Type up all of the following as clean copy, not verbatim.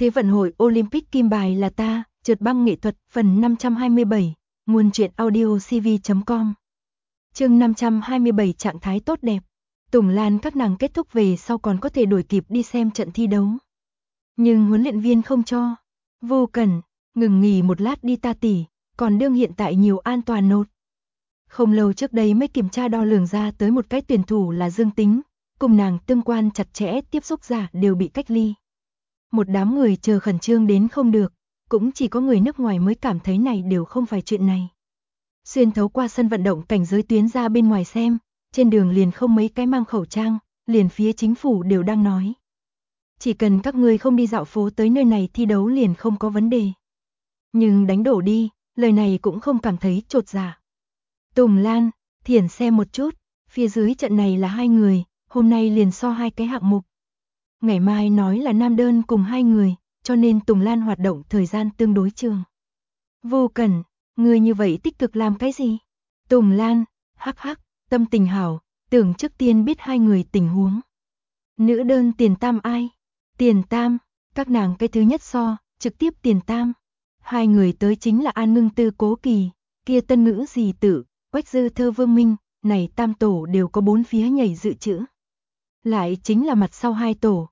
Thế vận hội Olympic kim bài là ta, trượt băng nghệ thuật, phần 527, nguồn truyện audio cv.com. Chương 527 trạng thái tốt đẹp. Tùng Lan các nàng kết thúc về sau còn có thể đuổi kịp đi xem trận thi đấu. Nhưng huấn luyện viên không cho. Vô Cần, ngừng nghỉ một lát đi ta tỉ, còn đương hiện tại nhiều an toàn nốt. Không lâu trước đây mới kiểm tra đo lường ra tới một cái tuyển thủ là dương tính, cùng nàng tương quan chặt chẽ tiếp xúc giả đều bị cách ly. Một đám người chờ khẩn trương đến không được, cũng chỉ có người nước ngoài mới cảm thấy này đều không phải chuyện này. Xuyên thấu qua sân vận động cảnh giới tuyến ra bên ngoài xem, trên đường liền không mấy cái mang khẩu trang, liền phía chính phủ đều đang nói. Chỉ cần các ngươi không đi dạo phố tới nơi này thi đấu liền không có vấn đề. Nhưng đánh đổ đi, lời này cũng không cảm thấy chột dạ. Tùng Lan, Thiển xem một chút, phía dưới trận này là 2 người, hôm nay liền so 2 cái hạng mục. Ngày mai nói là nam đơn cùng 2 người, cho nên Tùng Lan hoạt động thời gian tương đối trường. Vô Cần, người như vậy tích cực làm cái gì? Tùng Lan, hắc hắc, tâm tình hảo, tưởng trước tiên biết 2 người tình huống. Nữ đơn tiền tam ai? Tiền tam, các nàng cái thứ nhất so, trực tiếp tiền tam. 2 người tới chính là An Ngưng Tư Cố Kỳ, kia Tân Ngữ Dì Tử, Quách Dư Thơ Vương Minh, này tam tổ đều có 4 phía nhảy dự trữ. Lại chính là mặt sau 2 tổ,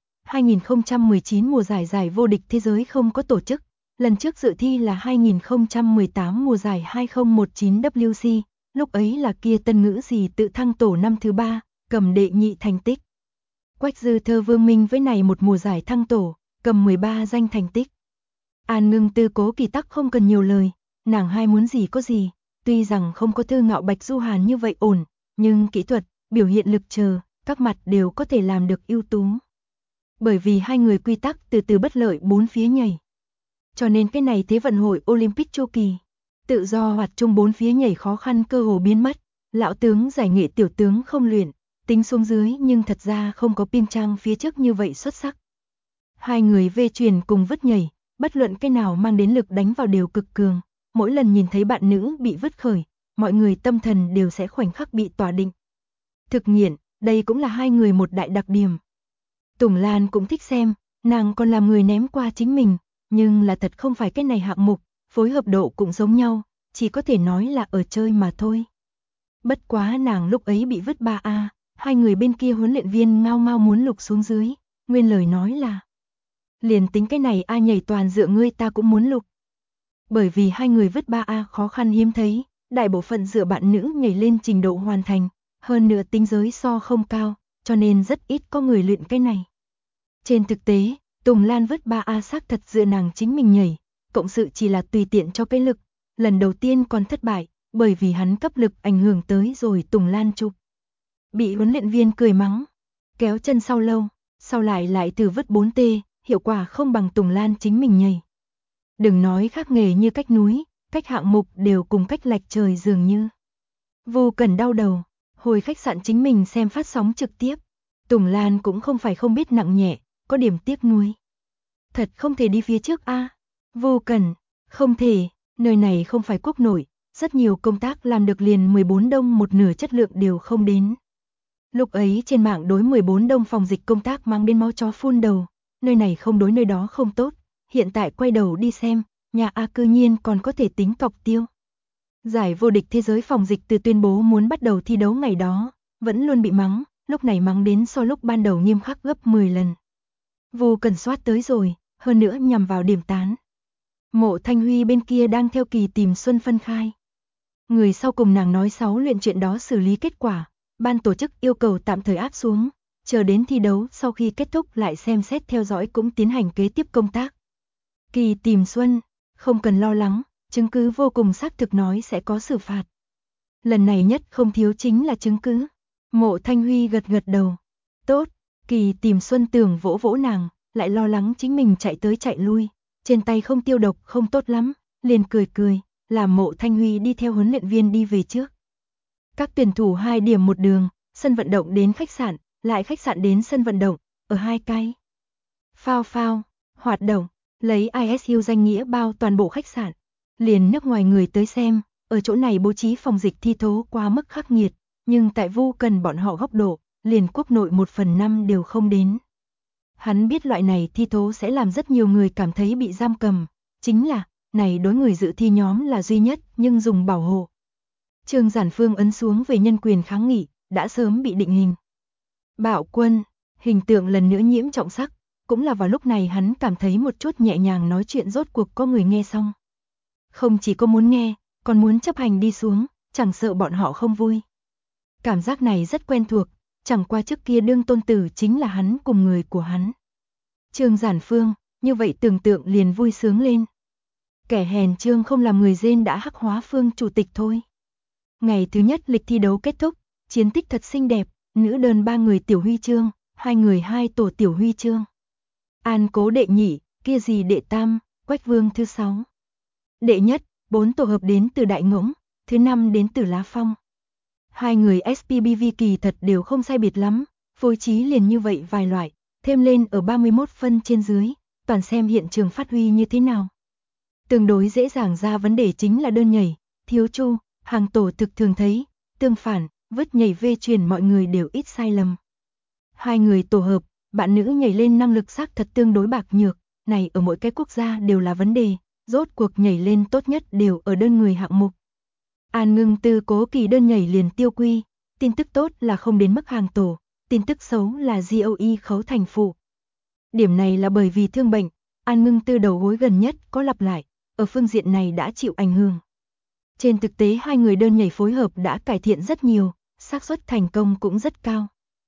2019 mùa giải vô địch thế giới không có tổ chức, lần trước dự thi là 2018 mùa giải 2019 WC, lúc ấy là kia Tân Ngữ Dì tự thăng tổ năm thứ 3, cầm đệ nhị thành tích. Quách Dư Thơ Vương Minh với này một mùa giải thăng tổ, cầm 13 danh thành tích. An Ngưng Tư Cố Kỳ tắc không cần nhiều lời, nàng hai muốn gì có gì, tuy rằng không có Thư Ngạo Bạch Du Hàn như vậy ổn, nhưng kỹ thuật, biểu hiện lực chờ, các mặt đều có thể làm được ưu tú. Bởi vì 2 người quy tắc từ từ bất lợi 4 phía nhảy. Cho nên cái này thế vận hội Olympic chu kỳ, tự do hoạt chung 4 phía nhảy khó khăn cơ hồ biến mất, lão tướng giải nghệ tiểu tướng không luyện, tính xuống dưới nhưng thật ra không có Pim Trang phía trước như vậy xuất sắc. 2 người vê truyền cùng vứt nhảy, bất luận cái nào mang đến lực đánh vào đều cực cường, mỗi lần nhìn thấy bạn nữ bị vứt khởi, mọi người tâm thần đều sẽ khoảnh khắc bị tỏa định. Thực nghiện, đây cũng là 2 người một đại đặc điểm. Tùng Lan cũng thích xem, nàng còn làm người ném qua chính mình, nhưng là thật không phải cái này hạng mục, phối hợp độ cũng giống nhau, chỉ có thể nói là ở chơi mà thôi. Bất quá nàng lúc ấy bị vứt 3A, 2 người bên kia huấn luyện viên ngao ngao muốn lục xuống dưới, nguyên lời nói là: liền tính cái này A nhảy toàn dựa ngươi ta cũng muốn lục. Bởi vì 2 người vứt 3A khó khăn hiếm thấy, đại bộ phận dựa bạn nữ nhảy lên trình độ hoàn thành, hơn nữa tính giới so không cao, cho nên rất ít có người luyện cái này. Trên thực tế, Tùng Lan vứt 3A xác thật dựa nàng chính mình nhảy, cộng sự chỉ là tùy tiện cho cái lực, lần đầu tiên còn thất bại, bởi vì hắn cấp lực ảnh hưởng tới rồi Tùng Lan chụp. Bị huấn luyện viên cười mắng, kéo chân sau lâu, sau lại thử vứt 4T, hiệu quả không bằng Tùng Lan chính mình nhảy. Đừng nói khác nghề như cách núi, cách hạng mục đều cùng cách lệch trời dường như. Vô Cần đau đầu, hồi khách sạn chính mình xem phát sóng trực tiếp. Tùng Lan cũng không phải không biết nặng nhẹ, có điểm tiếc nuối. Thật không thể đi phía trước a. Vô Cần, không thể, nơi này không phải quốc nội, rất nhiều công tác làm được liền 14 đông một nửa chất lượng đều không đến. Lúc ấy trên mạng đối 14 đông phòng dịch công tác mang đến máu chó phun đầu, nơi này không đối nơi đó không tốt, hiện tại quay đầu đi xem, nhà A cư nhiên còn có thể tính cọc tiêu. Giải vô địch thế giới phòng dịch từ tuyên bố muốn bắt đầu thi đấu ngày đó, vẫn luôn bị mắng, lúc này mắng đến so lúc ban đầu nghiêm khắc gấp 10 lần. Vô Cần soát tới rồi, hơn nữa nhằm vào điểm tán. Mộ Thanh Huy bên kia đang theo Kỳ Tìm Xuân phân khai. Người sau cùng nàng nói 6 luyện chuyện đó xử lý kết quả, ban tổ chức yêu cầu tạm thời áp xuống, chờ đến thi đấu sau khi kết thúc lại xem xét theo dõi cũng tiến hành kế tiếp công tác. Kỳ Tìm Xuân, không cần lo lắng, chứng cứ vô cùng xác thực nói sẽ có xử phạt. Lần này nhất không thiếu chính là chứng cứ. Mộ Thanh Huy gật gật đầu. Tốt, Kỳ Tìm Xuân tưởng vỗ vỗ nàng, lại lo lắng chính mình chạy tới chạy lui, trên tay không tiêu độc không tốt lắm, liền cười, làm Mộ Thanh Huy đi theo huấn luyện viên đi về trước. Các tuyển thủ 2 điểm một đường, sân vận động đến khách sạn, lại khách sạn đến sân vận động, ở 2 cái. Phao, hoạt động, lấy ISU danh nghĩa bao toàn bộ khách sạn, liền nước ngoài người tới xem, ở chỗ này bố trí phòng dịch thi thố quá mức khắc nghiệt, nhưng tại Vô Cần bọn họ góc độ, liền quốc nội 1/5 đều không đến. Hắn biết loại này thi thố sẽ làm rất nhiều người cảm thấy bị giam cầm, chính là, này đối người dự thi nhóm là duy nhất nhưng dùng bảo hộ. Trương Giản Phương ấn xuống về nhân quyền kháng nghị, đã sớm bị định hình. Bạo quân, hình tượng lần nữa nhiễm trọng sắc, cũng là vào lúc này hắn cảm thấy một chút nhẹ nhàng nói chuyện rốt cuộc có người nghe xong. Không chỉ có muốn nghe, còn muốn chấp hành đi xuống, chẳng sợ bọn họ không vui. Cảm giác này rất quen thuộc, chẳng qua trước kia đương tôn tử chính là hắn cùng người của hắn. Trương Giản Phương, như vậy tưởng tượng liền vui sướng lên. Kẻ hèn Trương không làm người rên đã hắc hóa Phương chủ tịch thôi. Ngày thứ nhất lịch thi đấu kết thúc, chiến tích thật xinh đẹp, nữ đơn 3 người tiểu huy chương, 2 người 2 tổ tiểu huy chương. An Cố đệ nhị, kia gì đệ tam, Quách Vương thứ 6. Đệ nhất, 4 tổ hợp đến từ Đại Ngỗng, thứ 5 đến từ Lá Phong. 2 người SPBV kỳ thật đều không sai biệt lắm, phối trí liền như vậy vài loại, thêm lên ở 31 phân trên dưới, toàn xem hiện trường phát huy như thế nào. Tương đối dễ dàng ra vấn đề chính là đơn nhảy, thiếu chu, hàng tổ thực thường thấy, tương phản, vứt nhảy vê truyền mọi người đều ít sai lầm. 2 người tổ hợp, bạn nữ nhảy lên năng lực xác thật tương đối bạc nhược, này ở mỗi cái quốc gia đều là vấn đề, rốt cuộc nhảy lên tốt nhất đều ở đơn người hạng mục. An Ngưng Tư Cố Kỳ đơn nhảy liền tiêu quy, tin tức tốt là không đến mức hàng tổ, tin tức xấu là GOE khấu thành phụ. Điểm này là bởi vì thương bệnh, An Ngưng Tư đầu gối gần nhất có lặp lại, ở phương diện này đã chịu ảnh hưởng. Trên thực tế 2 người đơn nhảy phối hợp đã cải thiện rất nhiều, xác suất thành công cũng rất cao.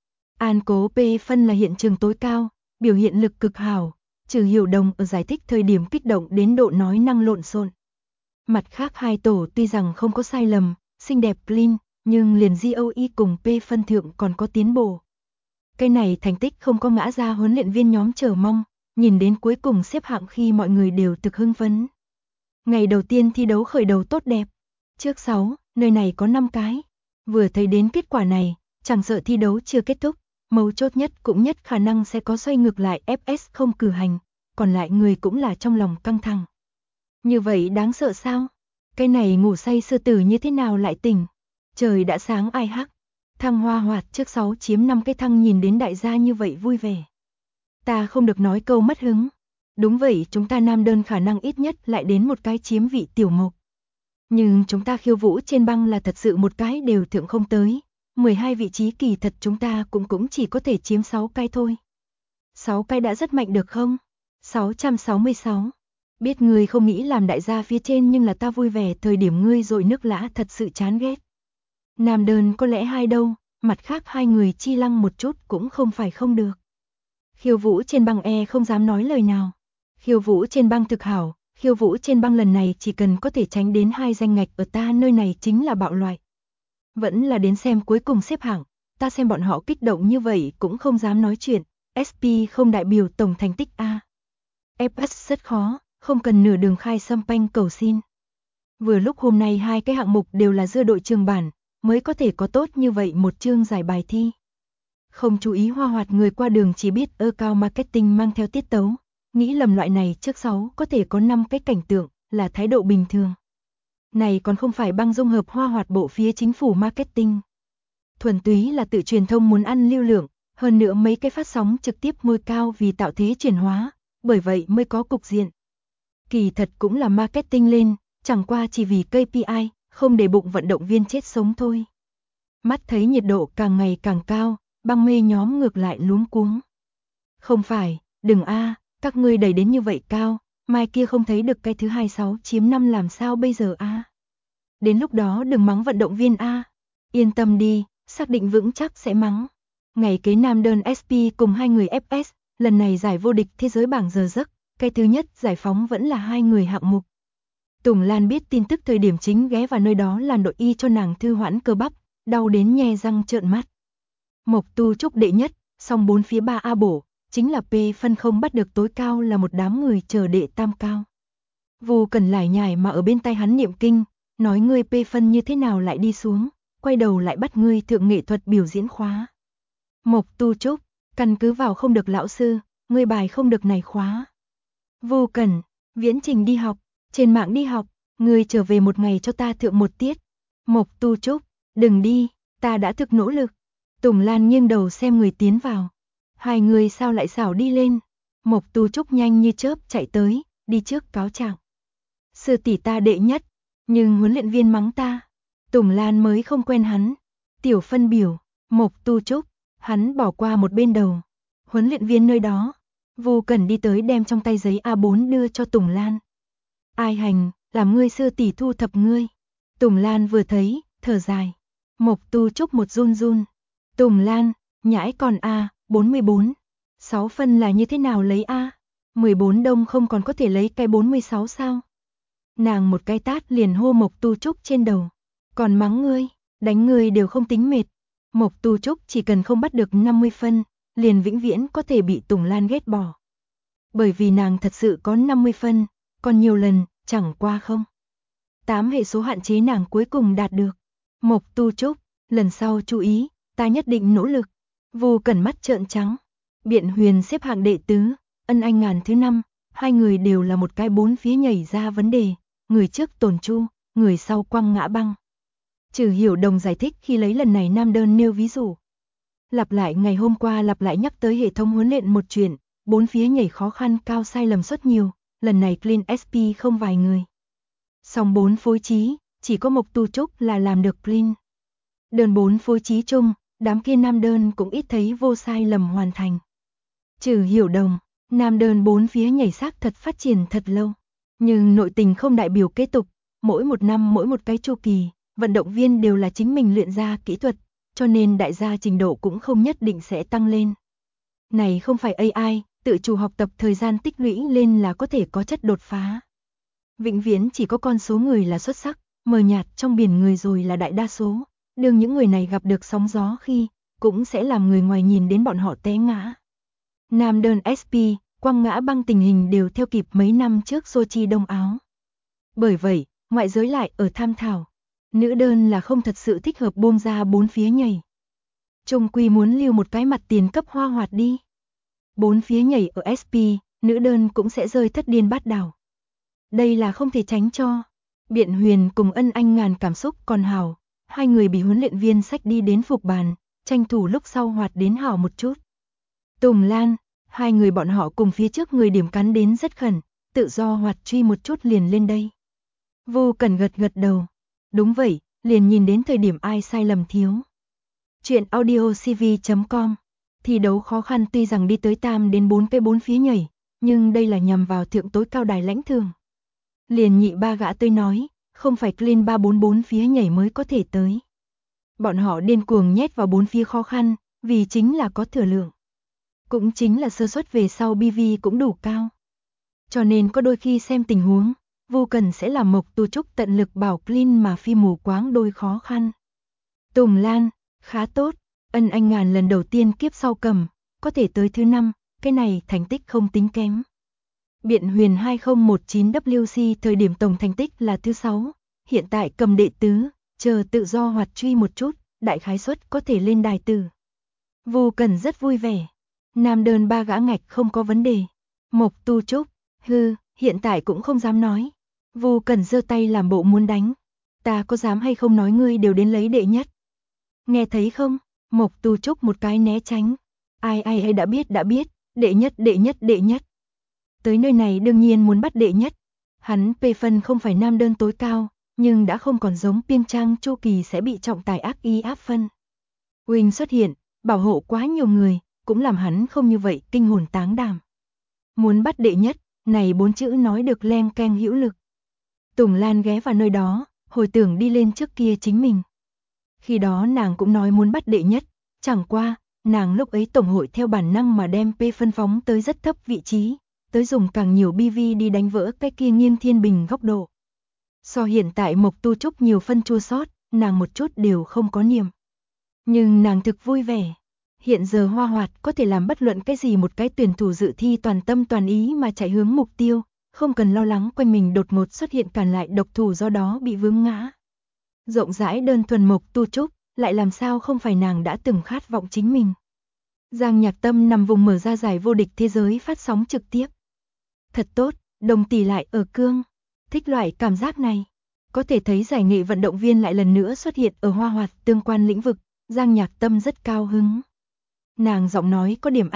An Cố P phân là hiện trường tối cao, biểu hiện lực cực hảo, Trừ Hiểu Đồng ở giải thích thời điểm kích động đến độ nói năng lộn xộn. Mặt khác 2 tổ tuy rằng không có sai lầm, xinh đẹp clean, nhưng liền GOE cùng P phân thượng còn có tiến bộ. Cái này thành tích không có ngã ra huấn luyện viên nhóm chờ mong, nhìn đến cuối cùng xếp hạng khi mọi người đều thực hưng phấn. Ngày đầu tiên thi đấu khởi đầu tốt đẹp. Trước 6, nơi này có 5 cái. Vừa thấy đến kết quả này, chẳng sợ thi đấu chưa kết thúc, mấu chốt nhất cũng nhất khả năng sẽ có xoay ngược lại FS không cử hành, còn lại người cũng là trong lòng căng thẳng. Như vậy đáng sợ sao? Cái này ngủ say sư tử như thế nào lại tỉnh? Trời đã sáng ai hắc. Thăng Hoa Hoạt trước 6 chiếm 5 cái thăng nhìn đến đại gia như vậy vui vẻ. Ta không được nói câu mất hứng. Đúng vậy, chúng ta nam đơn khả năng ít nhất lại đến một cái chiếm vị tiểu mộc. Nhưng chúng ta khiêu vũ trên băng là thật sự một cái đều thượng không tới. 12 vị trí kỳ thật chúng ta cũng chỉ có thể chiếm 6 cái thôi. 6 cái đã rất mạnh được không? 666. Biết ngươi không nghĩ làm đại gia phía trên nhưng là ta vui vẻ thời điểm ngươi rồi nước lã thật sự chán ghét. Nam đơn có lẽ 2 đâu, mặt khác 2 người chi lăng một chút cũng không phải không được. Khiêu vũ trên băng không dám nói lời nào. Khiêu vũ trên băng thực hảo, khiêu vũ trên băng lần này chỉ cần có thể tránh đến 2 danh ngạch ở ta nơi này chính là bạo loại. Vẫn là đến xem cuối cùng xếp hạng, ta xem bọn họ kích động như vậy cũng không dám nói chuyện, SP không đại biểu tổng thành tích A. FS rất khó, không cần nửa đường khai xăm panh cầu xin. Vừa lúc hôm nay 2 cái hạng mục đều là dưa đội trường bản, mới có thể có tốt như vậy một chương giải bài thi. Không chú ý hoa hoạt người qua đường chỉ biết cao marketing mang theo tiết tấu, nghĩ lầm loại này trước 6 có thể có 5 cái cảnh tượng, là thái độ bình thường. Này còn không phải băng dung hợp hoa hoạt bộ phía chính phủ marketing. Thuần túy là tự truyền thông muốn ăn lưu lượng, hơn nữa mấy cái phát sóng trực tiếp ngôi cao vì tạo thế chuyển hóa, bởi vậy mới có cục diện. Kỳ thật cũng là marketing lên, chẳng qua chỉ vì KPI, không để bụng vận động viên chết sống thôi. Mắt thấy nhiệt độ càng ngày càng cao, băng mê nhóm ngược lại luống cuống. Không phải, đừng các ngươi đẩy đến như vậy cao, mai kia không thấy được cái thứ 26 chiếm 5 làm sao bây giờ Đến lúc đó đừng mắng vận động viên Yên tâm đi, xác định vững chắc sẽ mắng. Ngày kế nam đơn SP cùng 2 người FS, lần này giải vô địch thế giới bảng giờ giấc, cái thứ nhất giải phóng vẫn là 2 người hạng mục. Tùng Lan biết tin tức thời điểm chính ghé vào nơi đó làn đội y cho nàng thư hoãn cơ bắp, đau đến nhe răng trợn mắt. Mộc Tu Trúc đệ nhất, song 4 phía 3A bổ, chính là P phân không bắt được tối cao là một đám người chờ đệ tam cao. Vu Cần lải nhải mà ở bên tai hắn niệm kinh, nói ngươi P phân như thế nào lại đi xuống, quay đầu lại bắt ngươi thượng nghệ thuật biểu diễn khóa. Mộc Tu Trúc, căn cứ vào không được lão sư, ngươi bài không được này khóa. Vu Cần, viễn trình đi học, trên mạng đi học, ngươi trở về một ngày cho ta thượng một tiết. Mộc Tu Trúc, đừng đi, ta đã thực nỗ lực. Tùng Lan nghiêng đầu xem người tiến vào. Hai người sao lại xảo đi lên? Mộc Tu Trúc nhanh như chớp chạy tới, đi trước cáo trạng. Sư tỷ ta đệ nhất, nhưng huấn luyện viên mắng ta. Tùng Lan mới không quen hắn. Tiểu phân biểu, Mộc Tu Trúc, hắn bỏ qua một bên đầu. Huấn luyện viên nơi đó. Vu Cẩn đi tới đem trong tay giấy A4 đưa cho Tùng Lan. Ai hành, làm ngươi sư tỷ thu thập ngươi. Tùng Lan vừa thấy, thở dài. Mộc Tu Trúc một run run. Tùng Lan, nhãi còn A, 44. 6 phân là như thế nào lấy A? 14 đông không còn có thể lấy cái 46 sao? Nàng một cái tát liền hô Mộc Tu Trúc trên đầu. Còn mắng ngươi, đánh ngươi đều không tính mệt. Mộc Tu Trúc chỉ cần không bắt được 50 phân, liền vĩnh viễn có thể bị Tùng Lan ghét bỏ. Bởi vì nàng thật sự có 50 phân, còn nhiều lần, chẳng qua không. 8 hệ số hạn chế nàng cuối cùng đạt được. Mộc Tu Trúc, lần sau chú ý, ta nhất định nỗ lực. Vu Cẩn mắt trợn trắng. Biện Huyền xếp hạng đệ tứ, Ân Anh Ngàn thứ 5, hai người đều là một cái bốn phía nhảy ra vấn đề, người trước tồn chu, người sau quăng ngã băng. Trừ Hiểu Đồng giải thích khi lấy lần này nam đơn nêu ví dụ. Lặp lại ngày hôm qua lặp lại nhắc tới hệ thống huấn luyện một chuyện, bốn phía nhảy khó khăn cao sai lầm suất nhiều, lần này Clean SP không vài người. Song 4 phối trí, chỉ có Mộc Tu Trúc là làm được clean. Đơn 4 phối trí chung, đám kia nam đơn cũng ít thấy vô sai lầm hoàn thành. Trừ Hiểu Đồng, nam đơn 4 phía nhảy xác thật phát triển thật lâu. Nhưng nội tình không đại biểu kế tục, mỗi một năm mỗi một cái chu kỳ, vận động viên đều là chính mình luyện ra kỹ thuật, cho nên đại gia trình độ cũng không nhất định sẽ tăng lên. Này không phải AI, tự chủ học tập thời gian tích lũy lên là có thể có chất đột phá. Vĩnh viễn chỉ có con số người là xuất sắc, mờ nhạt trong biển người rồi là đại đa số. Đương những người này gặp được sóng gió khi, cũng sẽ làm người ngoài nhìn đến bọn họ té ngã. Nam đơn SP, quăng ngã băng tình hình đều theo kịp mấy năm trước Sochi Đông Áo. Bởi vậy, ngoại giới lại ở tham thảo. Nữ đơn là không thật sự thích hợp buông ra bốn phía nhảy. Trung quy muốn lưu một cái mặt tiền cấp hoa hoạt đi. Bốn phía nhảy ở SP, nữ đơn cũng sẽ rơi thất điên bát đảo. Đây là không thể tránh cho. Biện Huyền cùng Ân Anh Ngàn cảm xúc còn hào. Hai người bị huấn luyện viên xách đi đến phục bàn, tranh thủ lúc sau hoạt đến hảo một chút. Tùng Lan, hai người bọn họ cùng phía trước người điểm cắn đến rất khẩn, tự do hoạt truy một chút liền lên đây. Vu Cẩn gật gật đầu. Đúng vậy, liền nhìn đến thời điểm ai sai lầm thiếu. Chuyện audiocv.com. Thi đấu khó khăn tuy rằng đi tới tam đến 4 cái 4 phía nhảy, nhưng đây là nhằm vào thượng tối cao đài lãnh thường. Liền nhị ba gã tôi nói, không phải clean 344 phía nhảy mới có thể tới. Bọn họ điên cuồng nhét vào 4 phía khó khăn, vì chính là có thừa lượng. Cũng chính là sơ suất về sau BV cũng đủ cao. Cho nên có đôi khi xem tình huống, Vu Cẩn sẽ làm Mộc Tu Trúc tận lực bảo clean mà phi mù quáng đôi khó khăn. Tùng Lan, khá tốt, Ân Anh Ngàn lần đầu tiên kiếp sau cầm, có thể tới thứ 5, cái này thành tích không tính kém. Biện Huyền 2019WC thời điểm tổng thành tích là thứ 6, hiện tại cầm đệ tứ, chờ tự do hoạt truy một chút, đại khái suất có thể lên đài tử. Vu Cẩn rất vui vẻ. Nam đơn 3 gã ngạch không có vấn đề. Mộc Tu Trúc, hiện tại cũng không dám nói. Vu Cẩn giơ tay làm bộ muốn đánh. Ta có dám hay không nói ngươi đều đến lấy đệ nhất. Nghe thấy không? Mộc Tu Trúc một cái né tránh. Ai đã biết, đệ nhất. Tới nơi này đương nhiên muốn bắt đệ nhất. Hắn P phân không phải nam đơn tối cao, nhưng đã không còn giống Piêng Trang chu kỳ sẽ bị trọng tài ác y áp phân. Wing xuất hiện, bảo hộ quá nhiều người, cũng làm hắn không như vậy kinh hồn táng đảm. Muốn bắt đệ nhất, này 4 chữ nói được leng keng hữu lực. Tùng Lan ghé vào nơi đó, hồi tưởng đi lên trước kia chính mình. Khi đó nàng cũng nói muốn bắt đệ nhất, chẳng qua, nàng lúc ấy tổng hội theo bản năng mà đem P phân phóng tới rất thấp vị trí, tới dùng càng nhiều BV đi đánh vỡ cái kia nghiêng thiên bình góc độ. So hiện tại Mộc Tu Trúc nhiều phân chua sót, nàng một chút đều không có niềm. Nhưng nàng thực vui vẻ. Hiện giờ Hoa Hoạt có thể làm bất luận cái gì một cái tuyển thủ dự thi toàn tâm toàn ý mà chạy hướng mục tiêu, không cần lo lắng quanh mình đột ngột xuất hiện cản lại độc thủ do đó bị vướng ngã. Rộng rãi đơn thuần Mộc Tu Trúc, lại làm sao không phải nàng đã từng khát vọng chính mình. Giang Nhạc Tâm nằm vùng mở ra giải vô địch thế giới phát sóng trực tiếp. Thật tốt, Đồng tỷ lại ở cương. Thích loại cảm giác này. Có thể thấy giải nghệ vận động viên lại lần nữa xuất hiện ở Hoa Hoạt tương quan lĩnh vực, Giang Nhạc Tâm rất cao hứng. Nàng giọng nói có điểm ách,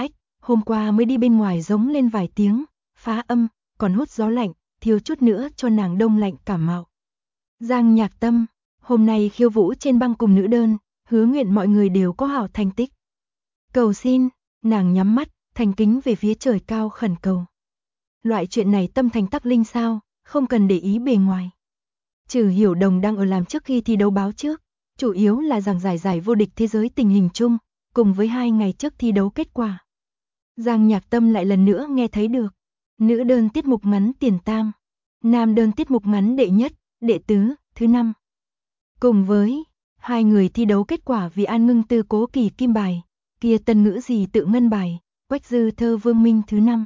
hôm qua mới đi bên ngoài giống lên vài tiếng, phá âm, còn hút gió lạnh, thiếu chút nữa cho nàng đông lạnh cảm mạo. Giang Nhạc Tâm, hôm nay khiêu vũ trên băng cùng nữ đơn, hứa nguyện mọi người đều có hảo thành tích. Cầu xin, nàng nhắm mắt, thành kính về phía trời cao khẩn cầu. Loại chuyện này tâm thành tắc linh sao, không cần để ý bề ngoài. Trừ Hiểu Đồng đang ở làm trước khi thi đấu báo trước, chủ yếu là giảng giải vô địch thế giới tình hình chung, cùng với 2 ngày trước thi đấu kết quả. Giang Nhạc Tâm lại lần nữa nghe thấy được. Nữ đơn tiết mục ngắn tiền tam, nam đơn tiết mục ngắn đệ nhất, đệ tứ, thứ năm. Cùng với 2 người thi đấu kết quả vì An Ngưng Tư Cố Kỳ kim bài, kia Tân Ngữ gì tự ngân bài, Quách Dư Thơ Vương Minh thứ 5.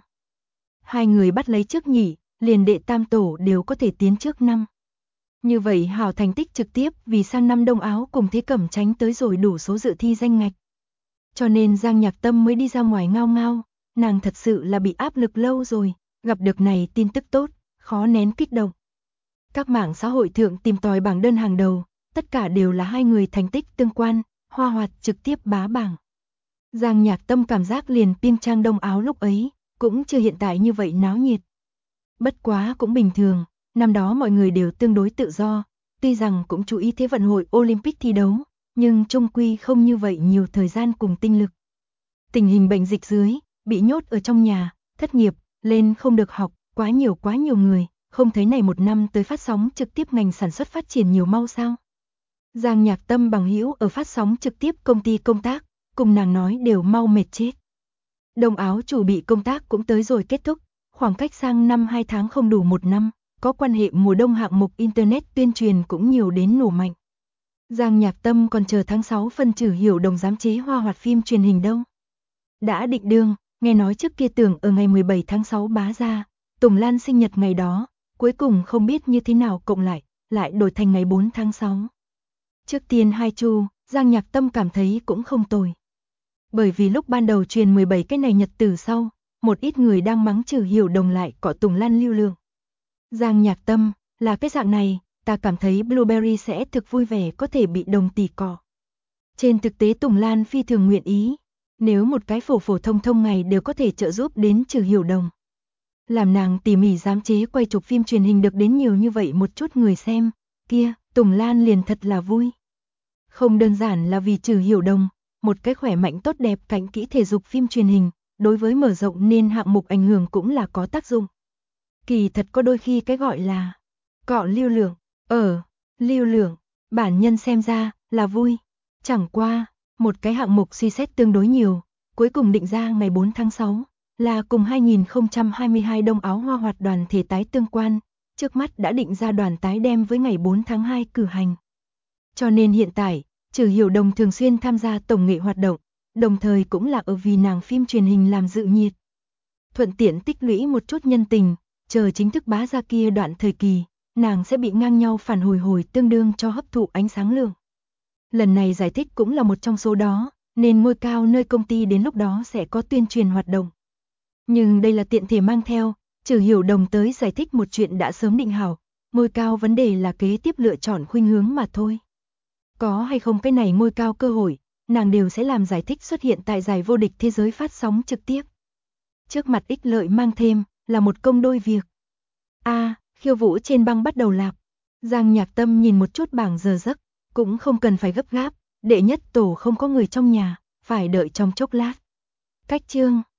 2 người bắt lấy trước nhỉ, liền đệ tam tổ đều có thể tiến trước năm. Như vậy hảo thành tích trực tiếp vì sang năm Đông Áo cùng Thế Cẩm tránh tới rồi đủ số dự thi danh ngạch. Cho nên Giang Nhạc Tâm mới đi ra ngoài ngao ngao, nàng thật sự là bị áp lực lâu rồi, gặp được này tin tức tốt, khó nén kích động. Các mạng xã hội thượng tìm tòi bảng đơn hàng đầu, tất cả đều là 2 người thành tích tương quan, Hoa Hoạt trực tiếp bá bảng. Giang Nhạc Tâm cảm giác liền Piêng Trang Đông Áo lúc ấy, cũng chưa hiện tại như vậy náo nhiệt. Bất quá cũng bình thường, năm đó mọi người đều tương đối tự do, tuy rằng cũng chú ý Thế vận hội Olympic thi đấu, nhưng chung quy không như vậy nhiều thời gian cùng tinh lực. Tình hình bệnh dịch dưới, bị nhốt ở trong nhà, thất nghiệp, lên không được học, quá nhiều người, không thấy này một năm tới phát sóng trực tiếp ngành sản xuất phát triển nhiều mau sao. Giang Nhạc Tâm bằng hữu ở phát sóng trực tiếp công ty công tác, cùng nàng nói đều mau mệt chết. Đông Áo chủ bị công tác cũng tới rồi kết thúc, khoảng cách sang năm 2 tháng không đủ 1 năm, có quan hệ mùa đông hạng mục Internet tuyên truyền cũng nhiều đến nổ mạnh. Giang Nhạc Tâm còn chờ tháng 6 phân Trừ Hiểu Đồng giám chế Hoa Hoạt phim truyền hình đâu. Đã định đương, nghe nói trước kia tưởng ở ngày 17 tháng 6 bá ra, Tùng Lan sinh nhật ngày đó, cuối cùng không biết như thế nào cộng lại đổi thành ngày 4 tháng 6. Trước tiên 2 chu, Giang Nhạc Tâm cảm thấy cũng không tồi. Bởi vì lúc ban đầu truyền 17 cái này nhật tử sau, một ít người đang mắng Trừ Hiểu Đồng lại cọ Tùng Lan lưu lượng. Giang Nhạc Tâm, là cái dạng này, ta cảm thấy Blueberry sẽ thực vui vẻ có thể bị Đồng tỷ cọ. Trên thực tế Tùng Lan phi thường nguyện ý, nếu một cái phổ thông ngày đều có thể trợ giúp đến Trừ Hiểu Đồng. Làm nàng tỉ mỉ giám chế quay chụp phim truyền hình được đến nhiều như vậy một chút người xem, kia, Tùng Lan liền thật là vui. Không đơn giản là vì Trừ Hiểu Đồng, một cái khỏe mạnh tốt đẹp cạnh kỹ thể dục phim truyền hình, đối với mở rộng nên hạng mục ảnh hưởng cũng là có tác dụng. Kỳ thật có đôi khi cái gọi là cọ lưu lượng, lưu lượng, bản nhân xem ra là vui. Chẳng qua, một cái hạng mục suy xét tương đối nhiều, cuối cùng định ra ngày 4 tháng 6, là cùng 2022 Đông Áo Hoa Hoạt đoàn thể tái tương quan, trước mắt đã định ra đoàn tái đem với ngày 4 tháng 2 cử hành. Cho nên hiện tại, Trừ Hiểu Đồng thường xuyên tham gia tổng nghệ hoạt động, đồng thời cũng là ở vì nàng phim truyền hình làm dự nhiệt. Thuận tiện tích lũy một chút nhân tình, chờ chính thức bá ra kia đoạn thời kỳ, nàng sẽ bị ngang nhau phản hồi tương đương cho hấp thụ ánh sáng lượng. Lần này giải thích cũng là một trong số đó, nên ngôi cao nơi công ty đến lúc đó sẽ có tuyên truyền hoạt động. Nhưng đây là tiện thể mang theo, Trừ Hiểu Đồng tới giải thích một chuyện đã sớm định hảo, ngôi cao vấn đề là kế tiếp lựa chọn khuynh hướng mà thôi. Có hay không cái này ngôi cao cơ hội, nàng đều sẽ làm giải thích xuất hiện tại giải vô địch thế giới phát sóng trực tiếp. Trước mặt ích lợi mang thêm, là một công đôi việc. Khiêu vũ trên băng bắt đầu lạp. Giang Nhạc Tâm nhìn một chút bảng giờ giấc, cũng không cần phải gấp gáp, đệ nhất tổ không có người trong nhà, phải đợi trong chốc lát. Cách chương